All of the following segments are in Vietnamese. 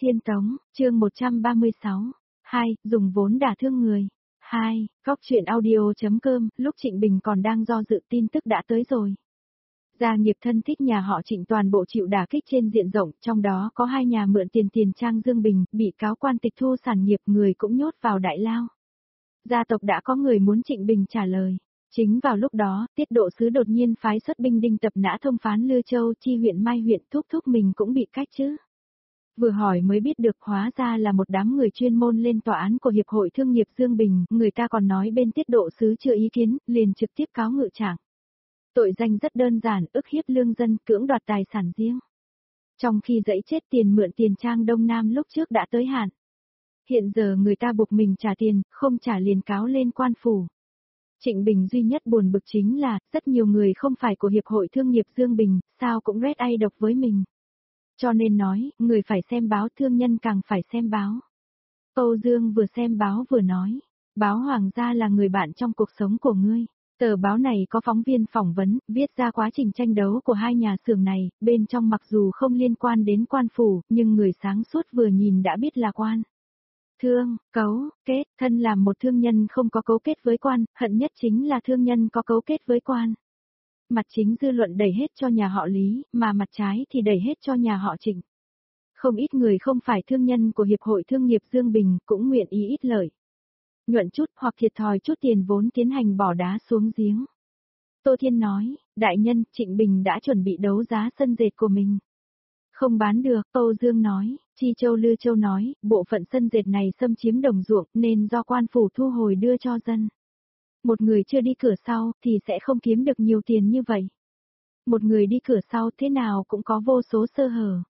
Thiên Tống, chương 136. 2. Dùng vốn đả thương người. 2. Góc truyện audio.com, lúc Trịnh Bình còn đang do dự tin tức đã tới rồi. Gia nghiệp thân thích nhà họ Trịnh toàn bộ chịu đả kích trên diện rộng, trong đó có 2 nhà mượn tiền Trang Dương Bình, bị cáo quan tịch thu sản nghiệp, người cũng nhốt vào đại lao. Gia tộc đã có người muốn Trịnh Bình trả lời. Chính vào lúc đó, Tiết Độ Sứ đột nhiên phái xuất binh đinh tập nã thông phán Lư Châu chi huyện Mai huyện, thúc mình cũng bị cách chứ. Vừa hỏi mới biết được hóa ra là một đám người chuyên môn lên tòa án của Hiệp hội Thương nghiệp Dương Bình, người ta còn nói bên Tiết Độ Sứ chưa ý kiến, liền trực tiếp cáo ngự trạng. Tội danh rất đơn giản, ức hiếp lương dân, cưỡng đoạt tài sản riêng. Trong khi dãy chết tiền mượn tiền Trang Đông Nam lúc trước đã tới hạn. Hiện giờ người ta buộc mình trả tiền, không trả liền cáo lên quan phủ. Trịnh Bình duy nhất buồn bực chính là, rất nhiều người không phải của Hiệp hội Thương nghiệp Dương Bình, sao cũng red ai độc với mình. Cho nên nói, người phải xem báo, thương nhân càng phải xem báo. Âu Dương vừa xem báo vừa nói, báo Hoàng gia là người bạn trong cuộc sống của ngươi. Tờ báo này có phóng viên phỏng vấn, viết ra quá trình tranh đấu của 2 nhà xưởng này, bên trong mặc dù không liên quan đến quan phủ, nhưng người sáng suốt vừa nhìn đã biết là quan. Thương, cấu, kết, thân làm một thương nhân không có cấu kết với quan, hận nhất chính là thương nhân có cấu kết với quan. Mặt chính dư luận đẩy hết cho nhà họ Lý, mà mặt trái thì đẩy hết cho nhà họ Trịnh. Không ít người không phải thương nhân của Hiệp hội Thương nghiệp Dương Bình cũng nguyện ý ít lợi. Nhuận chút hoặc thiệt thòi chút tiền vốn tiến hành bỏ đá xuống giếng. Tô Thiên nói, đại nhân, Trịnh Bình đã chuẩn bị đấu giá sân dệt của mình. Không bán được, Âu Dương nói, Chi Châu Lư Châu nói, bộ phận sân dệt này xâm chiếm đồng ruộng nên do quan phủ thu hồi đưa cho dân. Một người chưa đi cửa sau thì sẽ không kiếm được nhiều tiền như vậy. Một người đi cửa sau thế nào cũng có vô số sơ hở.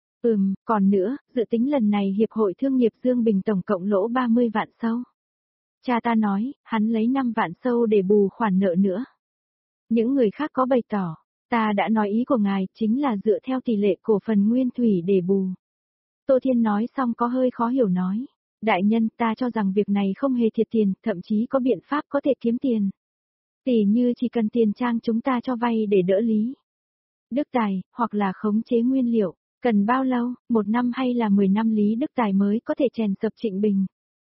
Còn nữa, dự tính lần này Hiệp hội Thương nghiệp Dương Bình tổng cộng lỗ 30 vạn sâu. Cha ta nói, hắn lấy 5 vạn sâu để bù khoản nợ nữa. Những người khác có bày tỏ, ta đã nói ý của ngài chính là dựa theo tỷ lệ cổ phần nguyên thủy để bù. Tô Thiên nói xong có hơi khó hiểu nói. Đại nhân, ta cho rằng việc này không hề thiệt tiền, thậm chí có biện pháp có thể kiếm tiền. Tỉ như chỉ cần tiền Trang chúng ta cho vay để đỡ Lý Đức Tài, hoặc là khống chế nguyên liệu, cần bao lâu, 1 năm hay là 10 năm Lý Đức Tài mới có thể chèn sập Trịnh Bình.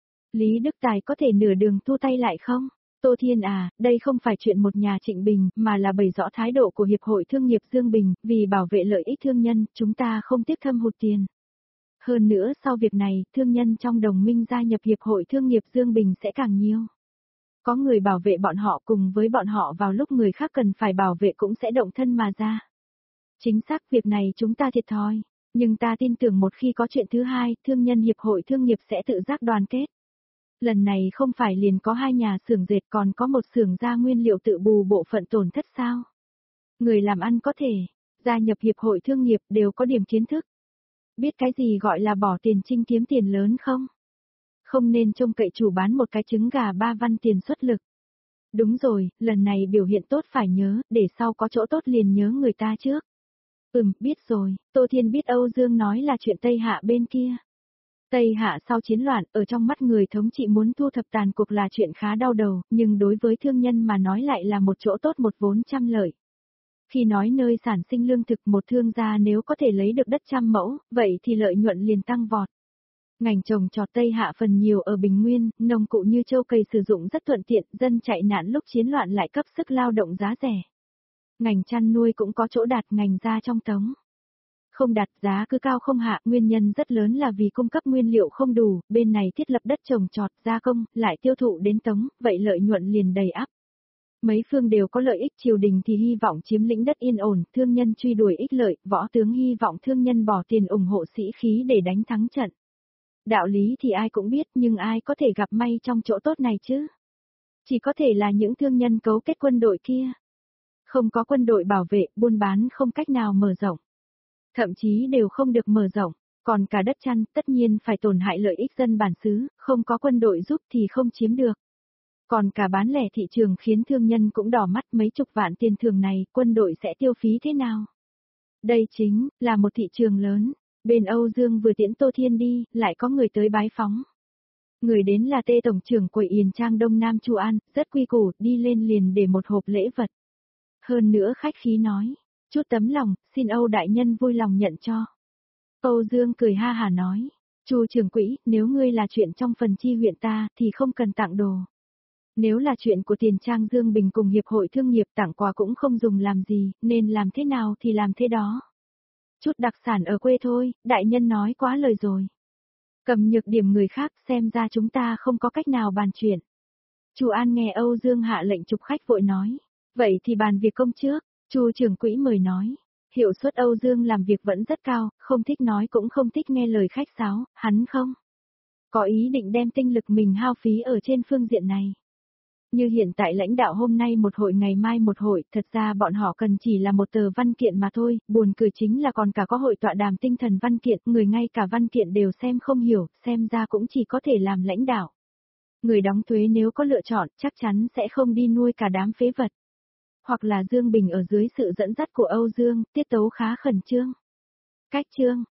Lý Đức Tài có thể nửa đường thu tay lại không? Tô Thiên à, đây không phải chuyện một nhà Trịnh Bình, mà là bày rõ thái độ của Hiệp hội Thương nghiệp Dương Bình, vì bảo vệ lợi ích thương nhân, chúng ta không tiếc thâm hụt tiền. Hơn nữa sau việc này, thương nhân trong đồng minh gia nhập Hiệp hội Thương nghiệp Dương Bình sẽ càng nhiều. Có người bảo vệ bọn họ cùng với bọn họ vào lúc người khác cần phải bảo vệ cũng sẽ động thân mà ra. Chính xác việc này chúng ta thiệt thòi, nhưng ta tin tưởng một khi có chuyện thứ hai, thương nhân Hiệp hội Thương nghiệp sẽ tự giác đoàn kết. Lần này không phải liền có 2 nhà xưởng dệt còn có một xưởng ra nguyên liệu tự bù bộ phận tổn thất sao? Người làm ăn có thể gia nhập Hiệp hội Thương nghiệp đều có điểm kiến thức. Biết cái gì gọi là bỏ tiền trinh kiếm tiền lớn không? Không nên trông cậy chủ bán một cái trứng gà 3 văn tiền xuất lực. Đúng rồi, lần này biểu hiện tốt phải nhớ, để sau có chỗ tốt liền nhớ người ta trước. Biết rồi, Tô Thiên biết Âu Dương nói là chuyện Tây Hạ bên kia. Tây Hạ sau chiến loạn, ở trong mắt người thống trị muốn thu thập tàn cuộc là chuyện khá đau đầu, nhưng đối với thương nhân mà nói lại là một chỗ tốt một vốn trăm lợi. Khi nói nơi sản sinh lương thực một thương gia nếu có thể lấy được đất 100 mẫu, vậy thì lợi nhuận liền tăng vọt. Ngành trồng trọt Tây Hạ phần nhiều ở Bình Nguyên, nông cụ như châu cày sử dụng rất thuận tiện, dân chạy nạn lúc chiến loạn lại cấp sức lao động giá rẻ. Ngành chăn nuôi cũng có chỗ đạt, ngành gia trong Tống không đạt, giá cứ cao không hạ, nguyên nhân rất lớn là vì cung cấp nguyên liệu không đủ, bên này thiết lập đất trồng trọt, gia công, lại tiêu thụ đến Tống, vậy lợi nhuận liền đầy ắp. Mấy phương đều có lợi ích, triều đình thì hy vọng chiếm lĩnh đất yên ổn, thương nhân truy đuổi ích lợi, võ tướng hy vọng thương nhân bỏ tiền ủng hộ sĩ khí để đánh thắng trận. Đạo lý thì ai cũng biết nhưng ai có thể gặp may trong chỗ tốt này chứ? Chỉ có thể là những thương nhân cấu kết quân đội kia. Không có quân đội bảo vệ, buôn bán không cách nào mở rộng. Thậm chí đều không được mở rộng, còn cả đất chăn tất nhiên phải tổn hại lợi ích dân bản xứ, không có quân đội giúp thì không chiếm được. Còn cả bán lẻ thị trường khiến thương nhân cũng đỏ mắt, mấy chục vạn tiền thường này, quân đội sẽ tiêu phí thế nào? Đây chính là một thị trường lớn. Bên Âu Dương vừa tiễn Tô Thiên đi, lại có người tới bái phóng. Người đến là Tê Tổng trưởng Quầy Yền Trang Đông Nam Chu An, rất quy củ, đi lên liền để một hộp lễ vật. Hơn nữa khách khí nói, chút tấm lòng, xin Âu đại nhân vui lòng nhận cho. Âu Dương cười ha hả nói. Chu trưởng quỹ, nếu ngươi là chuyện trong phần chi huyện ta thì không cần tặng đồ. Nếu là chuyện của tiền trang Dương Bình cùng Hiệp hội Thương nghiệp tặng quà cũng không dùng làm gì, nên làm thế nào thì làm thế đó. Chút đặc sản ở quê thôi, đại nhân nói quá lời rồi. Cầm nhược điểm người khác xem ra chúng ta không có cách nào bàn chuyện. Chu An nghe Âu Dương hạ lệnh chụp khách vội nói. Vậy thì bàn việc công trước, Chu trưởng quỹ mời nói. Hiệu suất Âu Dương làm việc vẫn rất cao, không thích nói cũng không thích nghe lời khách sáo, hắn không có ý định đem tinh lực mình hao phí ở trên phương diện này. Như hiện tại lãnh đạo hôm nay một hội ngày mai một hội, thật ra bọn họ cần chỉ là một tờ văn kiện mà thôi, buồn cười chính là còn cả có hội tọa đàm tinh thần văn kiện, người ngay cả văn kiện đều xem không hiểu, xem ra cũng chỉ có thể làm lãnh đạo. Người đóng thuế nếu có lựa chọn chắc chắn sẽ không đi nuôi cả đám phế vật. Hoặc là Dương Bình ở dưới sự dẫn dắt của Âu Dương, tiết tấu khá khẩn trương. Cách chương